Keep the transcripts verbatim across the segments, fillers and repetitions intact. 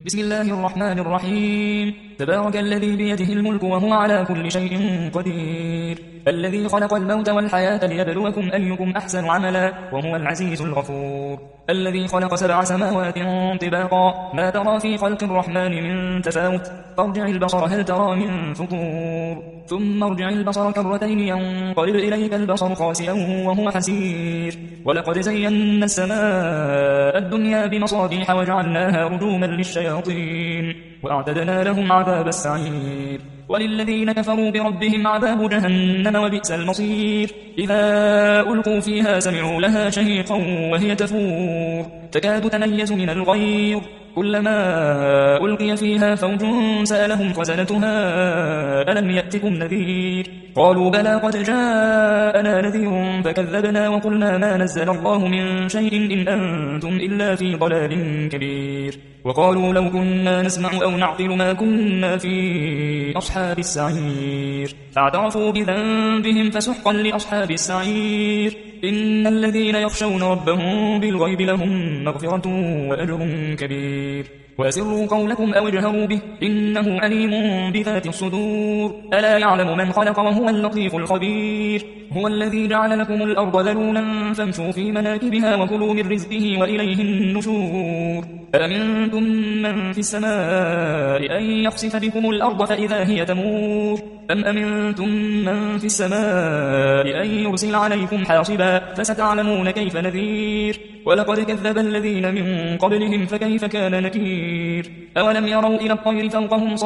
بسم الله الرحمن الرحيم. تبارك الذي بيده الملك وهو على كل شيء قدير، الذي خلق الموت والحياة ليبلوكم أيكم أحسن عملا وهو العزيز الغفور، الذي خلق سبع سماوات طباقا ما ترى في خلق الرحمن من تفاوت، فارجع البصر هل ترى من فطور، ثم ارجع البصر كرتين ينقلب إليك البصر خاسئا وهو حسير، ولقد زينا السماء الدنيا بمصابيح وجعلناها رجوما للشياطين وأعتدنا لهم عذاب السعير، وللذين كفروا بربهم عذاب جهنم وبئس المصير، إذا ألقوا فيها سمعوا لها شهيقا وهي تفور تكاد تميز من الغيظ، كلما ألقي فيها فوج سألهم خزنتها ألم يأتكم نذير، قالوا بلى قد جاءنا نذير فكذبنا وقلنا ما نزل الله من شيء إن أنتم إلا في ضلال كبير، وقالوا لو كنا نسمع أو نعقل ما كنا في أصحاب السعير، فاعترفوا بذنبهم فسحقا لأصحاب السعير، إن الذين يخشون ربهم بالغيب لهم مغفرة وأجر كبير، وأسروا قولكم أو اجهروا به إنه عليم بذات الصدور، ألا يعلم من خلق وهو اللطيف الخبير، هو الذي جعل لكم الأرض ذلولا فامشوا في مناكبها وكلوا من رزقه وإليه النشور، أأمنتم من في السماء أن يخسف بكم الأرض فإذا هي تمور، أم أمنتم من في السماء أن يرسل عليكم حاصبا فستعلمون كيف نذير، ولقد كذب الذين من قبلهم فكيف كان نكير، أولم يروا إلى الطير فوقهم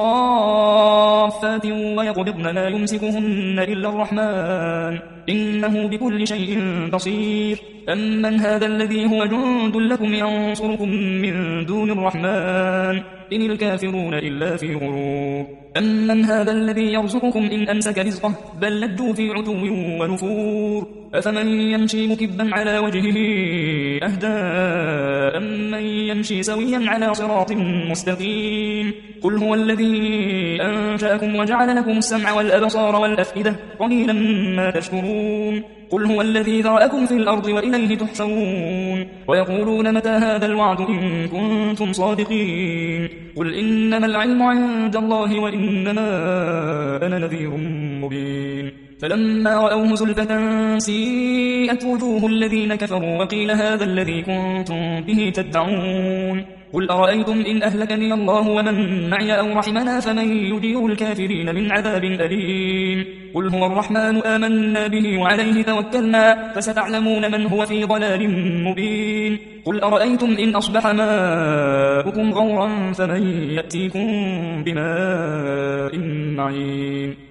صافات ويقبضن ما يمسكهن إلا الرحمن إنه بكل شيء بصير، أمن هذا الذي هو جند لكم ينصركم من دون الرحمن إن الكافرون إلا في غرور، أمن هذا الذي يرزقكم إن أمسك رزقه بل لجوا في عتو ونفور، أفمن يمشي مكبا على وجهه أهدى أمن يمشي سويا على صراط مستقيم، قل هو الذي أنشأكم وجعل لكم السمع والأبصار والأفئدة قليلا ما تشكرون، قل هو الذي ذرأكم في الأرض وإليه تحشرون، ويقولون متى هذا الوعد إن كنتم صادقين، قل إنما العلم عند الله وإنما أنا نذير مبين، فلما رأوه زلفة سيئت وجوه الذين كفروا وقيل هذا الذي كنتم به تدعون، قل أرأيتم إن أهلكني الله ومن معي أو رحمنا فمن يجير الكافرين من عذاب أليم، قل هو الرحمن آمنا به وعليه توكلنا فستعلمون من هو في ضلال مبين، قل أرأيتم إن أصبح ماؤكم غورا فمن يأتيكم بماء معين.